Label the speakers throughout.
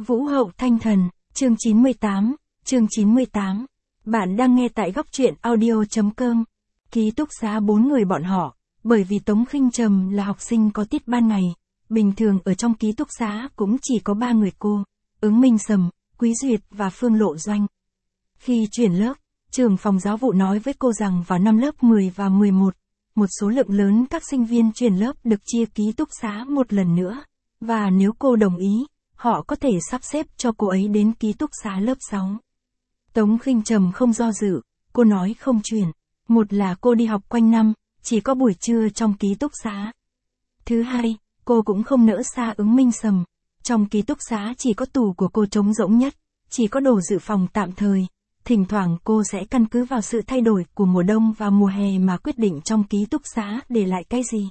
Speaker 1: Vũ hậu thanh thần, chương 98. Bạn đang nghe tại góc truyện audio.com. Ký túc xá 4 người bọn họ, bởi vì Tống Khinh Trầm là học sinh có tiết ban ngày, bình thường ở trong ký túc xá cũng chỉ có 3 người cô, Ứng Minh Sầm, Quý Duyệt và Phương Lộ Doanh. Khi chuyển lớp, trưởng phòng giáo vụ nói với cô rằng vào năm lớp 10 và 11, một số lượng lớn các sinh viên chuyển lớp được chia ký túc xá một lần nữa, và nếu cô đồng ý, họ có thể sắp xếp cho cô ấy đến ký túc xá lớp 6. Tống Khinh Trầm không do dự, cô nói không chuyển. Một là cô đi học quanh năm, chỉ có buổi trưa trong ký túc xá. Thứ hai, cô cũng không nỡ xa Ứng Minh Sầm. Trong ký túc xá chỉ có tủ của cô trống rỗng nhất, chỉ có đồ dự phòng tạm thời. Thỉnh thoảng cô sẽ căn cứ vào sự thay đổi của mùa đông và mùa hè mà quyết định trong ký túc xá để lại cái gì.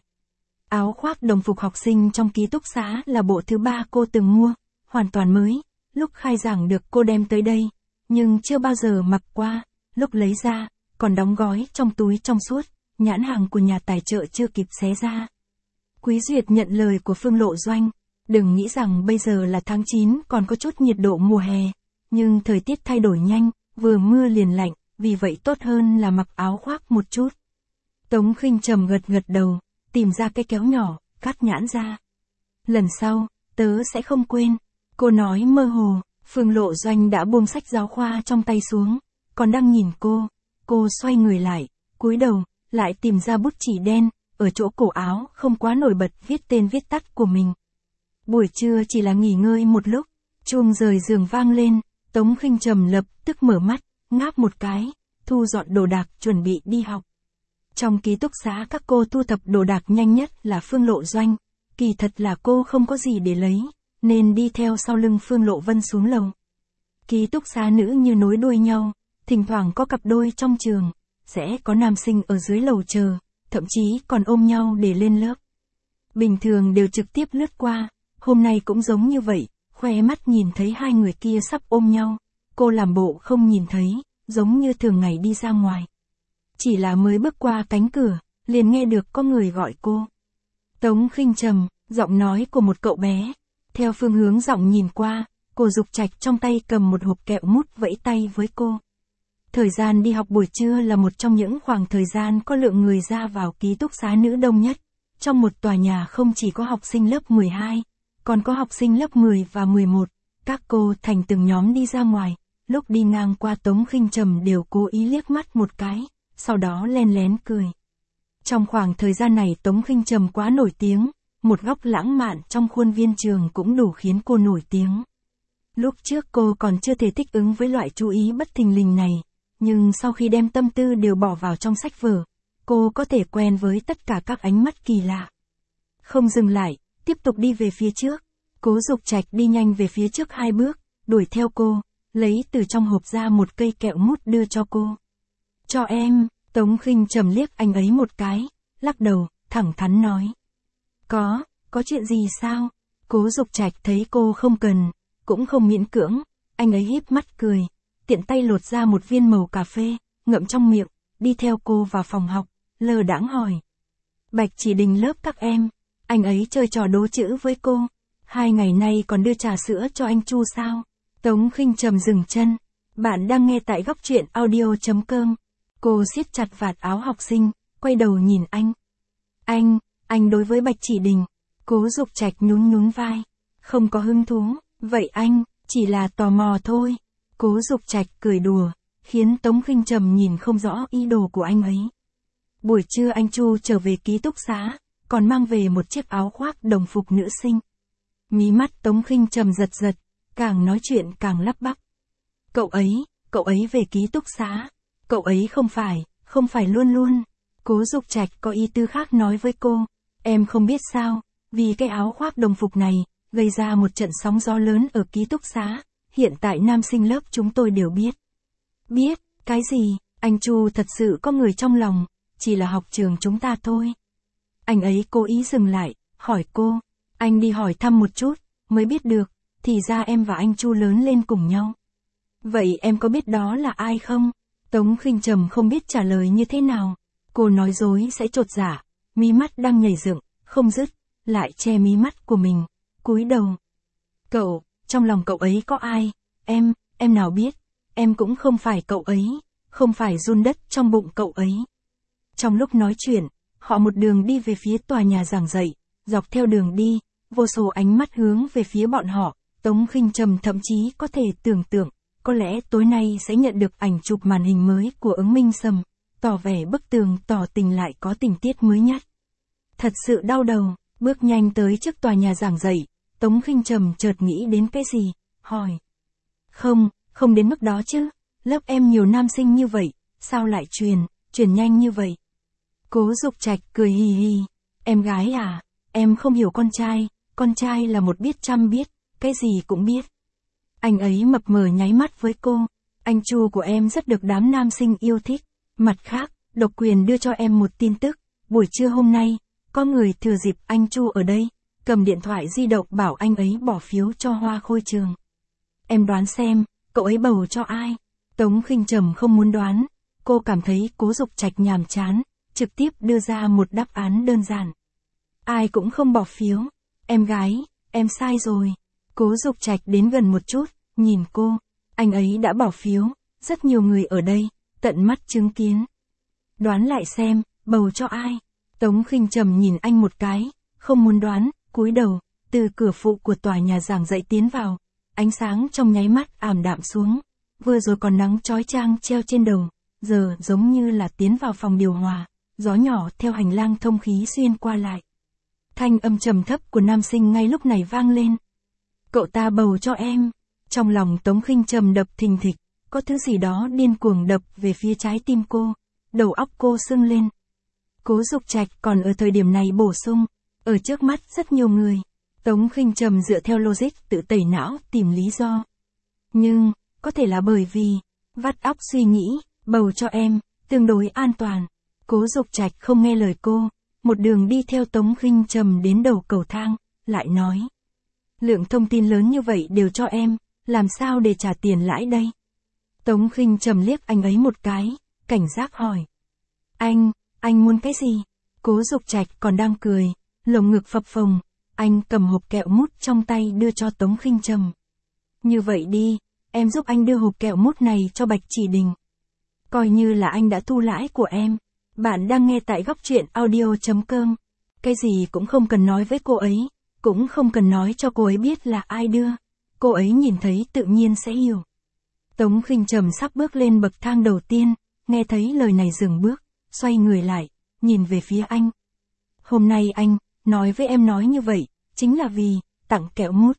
Speaker 1: Áo khoác đồng phục học sinh trong ký túc xá là bộ thứ 3 cô từng mua, hoàn toàn mới. Lúc khai giảng được cô đem tới đây, nhưng chưa bao giờ mặc qua. Lúc lấy ra, còn đóng gói trong túi trong suốt, nhãn hàng của nhà tài trợ chưa kịp xé ra. Quý Duyệt nhận lời của Phương Lộ Doanh. Đừng nghĩ rằng bây giờ là tháng 9 còn có chút nhiệt độ mùa hè, nhưng thời tiết thay đổi nhanh, vừa mưa liền lạnh, vì vậy tốt hơn là mặc áo khoác một chút. Tống Khinh Trầm gật đầu, tìm ra cái kéo nhỏ, cắt nhãn ra. Lần sau, tớ sẽ không quên. Cô nói mơ hồ. Phương Lộ Doanh đã buông sách giáo khoa trong tay xuống, còn đang nhìn cô xoay người lại, cúi đầu, lại tìm ra bút chì đen, ở chỗ cổ áo không quá nổi bật viết tên viết tắt của mình. Buổi trưa chỉ là nghỉ ngơi một lúc, chuông rời giường vang lên, Tống Khinh Trầm lập tức mở mắt, ngáp một cái, thu dọn đồ đạc chuẩn bị đi học. Trong ký túc xá các cô thu thập đồ đạc nhanh nhất là Phương Lộ Doanh, kỳ thật là cô không có gì để lấy, nên đi theo sau lưng Phương Lộ Vân xuống lầu. Ký túc xá nữ như nối đuôi nhau, thỉnh thoảng có cặp đôi trong trường, sẽ có nam sinh ở dưới lầu chờ, thậm chí còn ôm nhau để lên lớp. Bình thường đều trực tiếp lướt qua, hôm nay cũng giống như vậy, khóe mắt nhìn thấy hai người kia sắp ôm nhau, cô làm bộ không nhìn thấy, giống như thường ngày đi ra ngoài. Chỉ là mới bước qua cánh cửa, liền nghe được có người gọi cô. Tống Khinh Trầm, giọng nói của một cậu bé. Theo phương hướng giọng nhìn qua, cô Dục Trạch trong tay cầm một hộp kẹo mút vẫy tay với cô. Thời gian đi học buổi trưa là một trong những khoảng thời gian có lượng người ra vào ký túc xá nữ đông nhất. Trong một tòa nhà không chỉ có học sinh lớp 12, còn có học sinh lớp 10 và 11. Các cô thành từng nhóm đi ra ngoài, lúc đi ngang qua Tống Khinh Trầm đều cố ý liếc mắt một cái, sau đó len lén cười. Trong khoảng thời gian này Tống Khinh Trầm quá nổi tiếng. Một góc lãng mạn trong khuôn viên trường cũng đủ khiến cô nổi tiếng. Lúc trước cô còn chưa thể thích ứng với loại chú ý bất thình lình này, nhưng sau khi đem tâm tư đều bỏ vào trong sách vở, cô có thể quen với tất cả các ánh mắt kỳ lạ. Không dừng lại, tiếp tục đi về phía trước. Cố Dục Trạch đi nhanh về phía trước 2 bước, đuổi theo cô, lấy từ trong hộp ra một cây kẹo mút đưa cho cô. Cho em. Tống Khinh Trầm liếc anh ấy một cái, lắc đầu, thẳng thắn nói. Có chuyện gì sao? Cố Dục Trạch thấy cô không cần, cũng không miễn cưỡng, anh ấy híp mắt cười, tiện tay lột ra một viên màu cà phê, ngậm trong miệng, đi theo cô vào phòng học, lơ đãng hỏi. Bạch Chỉ Đình lớp các em, anh ấy chơi trò đố chữ với cô, 2 ngày nay còn đưa trà sữa cho anh Chu sao? Tống Khinh Trầm dừng chân, bạn đang nghe tại góc truyện audio.com. Cô siết chặt vạt áo học sinh, quay đầu nhìn anh. Anh đối với Bạch Chỉ Đình. Cố Dục Trạch nhún vai. Không có hứng thú, vậy anh, chỉ là tò mò thôi. Cố Dục Trạch cười đùa, khiến Tống Khinh Trầm nhìn không rõ ý đồ của anh ấy. Buổi trưa anh Chu trở về ký túc xá, còn mang về một chiếc áo khoác đồng phục nữ sinh. Mí mắt Tống Khinh Trầm giật, càng nói chuyện càng lắp bắp. Cậu ấy về ký túc xá. Cậu ấy không phải luôn. Cố Dục Trạch có ý tư khác nói với cô. Em không biết sao, vì cái áo khoác đồng phục này, gây ra một trận sóng gió lớn ở ký túc xá, hiện tại nam sinh lớp chúng tôi đều biết. Biết, cái gì, anh Chu thật sự có người trong lòng, chỉ là học trường chúng ta thôi. Anh ấy cố ý dừng lại, hỏi cô, anh đi hỏi thăm một chút, mới biết được, thì ra em và anh Chu lớn lên cùng nhau. Vậy em có biết đó là ai không? Tống Khinh Trầm không biết trả lời như thế nào, cô nói dối sẽ chột dạ, mí mắt đang nhảy dựng, không dứt, lại che mí mắt của mình, cúi đầu. Cậu, trong lòng cậu ấy có ai? Em nào biết, em cũng không phải cậu ấy, không phải giun đất trong bụng cậu ấy. Trong lúc nói chuyện, họ một đường đi về phía tòa nhà giảng dạy, dọc theo đường đi, vô số ánh mắt hướng về phía bọn họ, Tống Khinh Trầm thậm chí có thể tưởng tượng, có lẽ tối nay sẽ nhận được ảnh chụp màn hình mới của Ứng Minh Sâm, tỏ vẻ bức tường tỏ tình lại có tình tiết mới nhất. Thật sự đau đầu, bước nhanh tới trước tòa nhà giảng dạy, Tống Khinh Trầm chợt nghĩ đến cái gì, hỏi. Không đến mức đó chứ, lớp em nhiều nam sinh như vậy, sao lại truyền nhanh như vậy? Cố Dục Trạch cười hì hì, em gái à, em không hiểu con trai là một biết trăm biết, cái gì cũng biết. Anh ấy mập mờ nháy mắt với cô, anh Chu của em rất được đám nam sinh yêu thích. Mặt khác, độc quyền đưa cho em một tin tức, buổi trưa hôm nay, có người thừa dịp anh Chu ở đây, cầm điện thoại di động bảo anh ấy bỏ phiếu cho Hoa Khôi Trường. Em đoán xem, cậu ấy bầu cho ai? Tống Khinh Trầm không muốn đoán, cô cảm thấy Cố Dục Trạch nhàm chán, trực tiếp đưa ra một đáp án đơn giản. Ai cũng không bỏ phiếu, em gái, em sai rồi. Cố Dục Trạch đến gần một chút, nhìn cô, anh ấy đã bỏ phiếu, rất nhiều người ở đây, tận mắt chứng kiến. Đoán lại xem, bầu cho ai? Tống Khinh Trầm nhìn anh một cái, không muốn đoán, cúi đầu, từ cửa phụ của tòa nhà giảng dạy tiến vào, ánh sáng trong nháy mắt ảm đạm xuống, vừa rồi còn nắng chói chang treo trên đầu, giờ giống như là tiến vào phòng điều hòa, gió nhỏ theo hành lang thông khí xuyên qua lại. Thanh âm trầm thấp của nam sinh ngay lúc này vang lên. Cậu ta bầu cho em. Trong lòng Tống Khinh Trầm đập thình thịch, có thứ gì đó điên cuồng đập về phía trái tim cô, đầu óc cô sưng lên. Cố Dục Trạch còn ở thời điểm này bổ sung, ở trước mắt rất nhiều người. Tống Khinh Trầm dựa theo logic tự tẩy não tìm lý do. Nhưng, có thể là bởi vì, vắt óc suy nghĩ, bầu cho em, tương đối an toàn. Cố Dục Trạch không nghe lời cô, một đường đi theo Tống Khinh Trầm đến đầu cầu thang, lại nói. Lượng thông tin lớn như vậy đều cho em, làm sao để trả tiền lãi đây? Tống Khinh Trầm liếc anh ấy một cái, cảnh giác hỏi. Anh muốn cái gì? Cố Dục Trạch còn đang cười, lồng ngực phập phồng, anh cầm hộp kẹo mút trong tay đưa cho Tống Khinh Trầm. Như vậy đi, em giúp anh đưa hộp kẹo mút này cho Bạch Chỉ Đình. Coi như là anh đã thu lãi của em. Bạn đang nghe tại góc truyện audio.com. Cái gì cũng không cần nói với cô ấy, cũng không cần nói cho cô ấy biết là ai đưa. Cô ấy nhìn thấy tự nhiên sẽ hiểu. Tống Khinh Trầm sắp bước lên bậc thang đầu tiên, nghe thấy lời này dừng bước, xoay người lại, nhìn về phía anh. Hôm nay anh, nói với em nói như vậy, chính là vì, tặng kẹo mút.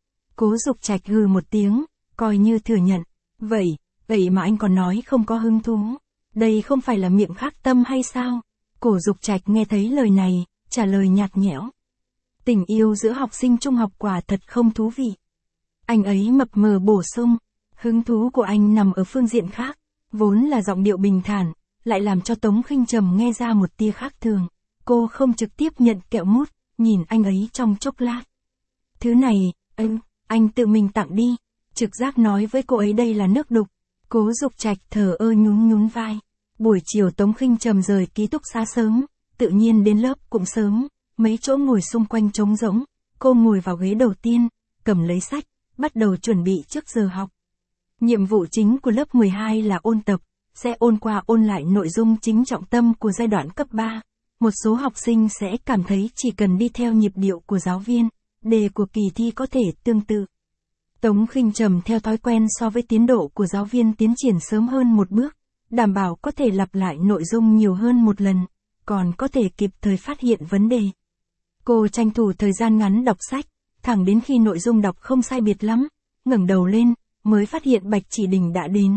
Speaker 1: Cố Dục Trạch hừ một tiếng, coi như thừa nhận. Vậy mà anh còn nói không có hứng thú. Đây không phải là miệng khác tâm hay sao? Cố Dục Trạch nghe thấy lời này, trả lời nhạt nhẽo. Tình yêu giữa học sinh trung học quả thật không thú vị. Anh ấy mập mờ bổ sung, hứng thú của anh nằm ở phương diện khác, vốn là giọng điệu bình thản, lại làm cho Tống Khinh Trầm nghe ra một tia khác thường. Cô không trực tiếp nhận kẹo mút, nhìn anh ấy trong chốc lát. Thứ này, anh tự mình tặng đi. Trực giác nói với cô ấy đây là nước đục. Cố Dục Trạch thờ ơ nhún vai. Buổi chiều Tống Khinh Trầm rời ký túc xá sớm, tự nhiên đến lớp cũng sớm, mấy chỗ ngồi xung quanh trống rỗng, cô ngồi vào ghế đầu tiên, cầm lấy sách, bắt đầu chuẩn bị trước giờ học. Nhiệm vụ chính của lớp 12 là ôn tập, sẽ ôn qua ôn lại nội dung chính trọng tâm của giai đoạn cấp 3. Một số học sinh sẽ cảm thấy chỉ cần đi theo nhịp điệu của giáo viên, đề của kỳ thi có thể tương tự. Tống Khinh Trầm theo thói quen so với tiến độ của giáo viên tiến triển sớm hơn một bước, đảm bảo có thể lặp lại nội dung nhiều hơn một lần, còn có thể kịp thời phát hiện vấn đề. Cô tranh thủ thời gian ngắn đọc sách, thẳng đến khi nội dung đọc không sai biệt lắm, ngẩng đầu lên, mới phát hiện Bạch Chỉ Đình đã đến.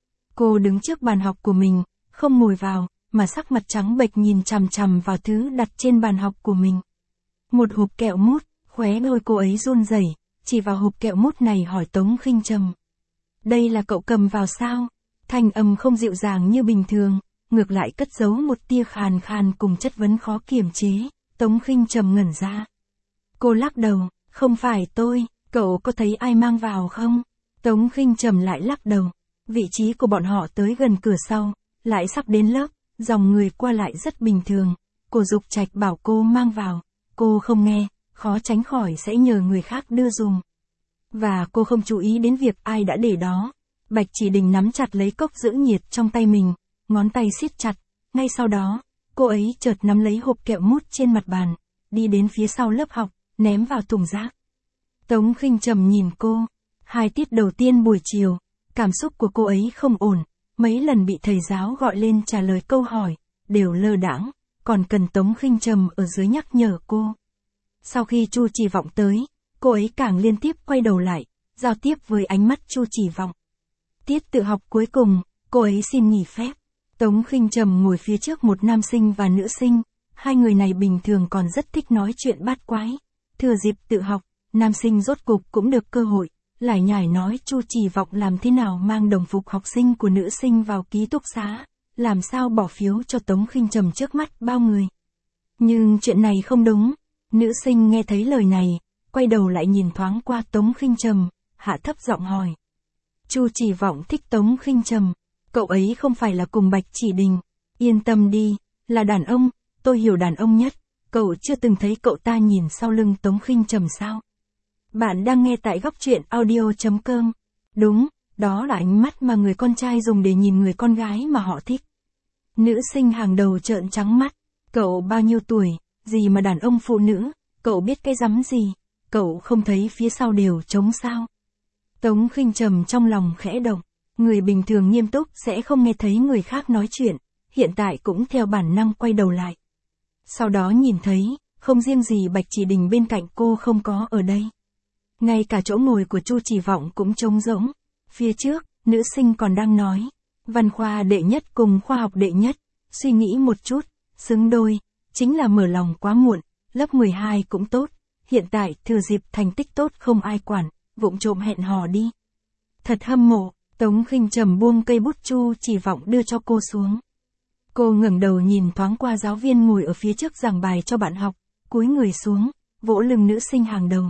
Speaker 1: Cô đứng trước bàn học của mình, không ngồi vào, mà sắc mặt trắng bệch nhìn chằm chằm vào thứ đặt trên bàn học của mình. Một hộp kẹo mút, khóe môi cô ấy run rẩy, chỉ vào hộp kẹo mút này hỏi Tống Khinh Trầm. Đây là cậu cầm vào sao? Thanh âm không dịu dàng như bình thường, ngược lại cất giấu một tia khàn khàn cùng chất vấn khó kiềm chế. Tống Khinh Trầm ngẩn ra. Cô lắc đầu, không phải tôi, cậu có thấy ai mang vào không? Tống Khinh Trầm lại lắc đầu. Vị trí của bọn họ tới gần cửa sau, lại sắp đến lớp, dòng người qua lại rất bình thường. Cô Dục Trạch bảo cô mang vào, cô không nghe, khó tránh khỏi sẽ nhờ người khác đưa dùm. Và cô không chú ý đến việc ai đã để đó. Bạch Chỉ Đình nắm chặt lấy cốc giữ nhiệt trong tay mình, ngón tay siết chặt. Ngay sau đó, cô ấy chợt nắm lấy hộp kẹo mút trên mặt bàn, đi đến phía sau lớp học, ném vào thùng rác. Tống Khinh Trầm nhìn cô. 2 tiết đầu tiên buổi chiều, cảm xúc của cô ấy không ổn. Mấy lần bị thầy giáo gọi lên trả lời câu hỏi, đều lơ đãng, còn cần Tống Khinh Trầm ở dưới nhắc nhở cô. Sau khi Chu Chỉ Vọng tới, cô ấy càng liên tiếp quay đầu lại, giao tiếp với ánh mắt Chu Chỉ Vọng. Tiết tự học cuối cùng, cô ấy xin nghỉ phép. Tống Khinh Trầm ngồi phía trước một nam sinh và nữ sinh, 2 người này bình thường còn rất thích nói chuyện bát quái. Thừa dịp tự học, nam sinh rốt cục cũng được cơ hội, lải nhải nói Chu Chỉ Vọng làm thế nào mang đồng phục học sinh của nữ sinh vào ký túc xá, làm sao bỏ phiếu cho Tống Khinh Trầm trước mắt bao người. Nhưng chuyện này không đúng. Nữ sinh nghe thấy lời này, quay đầu lại nhìn thoáng qua Tống Khinh Trầm, hạ thấp giọng hỏi. Chu Chỉ Vọng thích Tống Khinh Trầm, cậu ấy không phải là cùng Bạch Chỉ Đình. Yên tâm đi, là đàn ông, tôi hiểu đàn ông nhất, cậu chưa từng thấy cậu ta nhìn sau lưng Tống Khinh Trầm sao? Bạn đang nghe tại góc truyện audio.com. Đúng, đó là ánh mắt mà người con trai dùng để nhìn người con gái mà họ thích. Nữ sinh hàng đầu trợn trắng mắt. Cậu bao nhiêu tuổi, gì mà đàn ông phụ nữ, cậu biết cái rắm gì, cậu không thấy phía sau đều trống sao? Tống Khinh Trầm trong lòng khẽ động, người bình thường nghiêm túc sẽ không nghe thấy người khác nói chuyện, hiện tại cũng theo bản năng quay đầu lại. Sau đó nhìn thấy, không riêng gì Bạch Chỉ Đình bên cạnh cô không có ở đây. Ngay cả chỗ ngồi của Chu Chỉ Vọng cũng trống rỗng. Phía trước, nữ sinh còn đang nói, văn khoa đệ nhất cùng khoa học đệ nhất, suy nghĩ một chút, xứng đôi, chính là mở lòng quá muộn, lớp 12 cũng tốt, hiện tại thừa dịp thành tích tốt không ai quản, vụng trộm hẹn hò đi. Thật hâm mộ. Tống Khinh Trầm buông cây bút Chu Chỉ Vọng đưa cho cô xuống. Cô ngẩng đầu nhìn thoáng qua giáo viên ngồi ở phía trước giảng bài cho bạn học, cúi người xuống, vỗ lưng nữ sinh hàng đầu.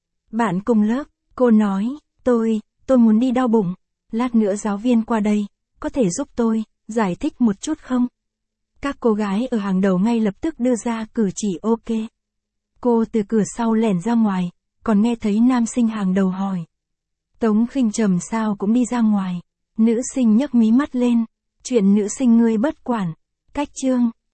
Speaker 1: Bạn cùng lớp, cô nói, tôi muốn đi đau bụng, lát nữa giáo viên qua đây, có thể giúp tôi giải thích một chút không? Các cô gái ở hàng đầu ngay lập tức đưa ra cử chỉ ok. Cô từ cửa sau lẻn ra ngoài, còn nghe thấy nam sinh hàng đầu hỏi. Tống Khinh Trầm sao cũng đi ra ngoài. Nữ sinh nhấc mí mắt lên. Chuyện nữ sinh ngươi bất quản. Cách chương.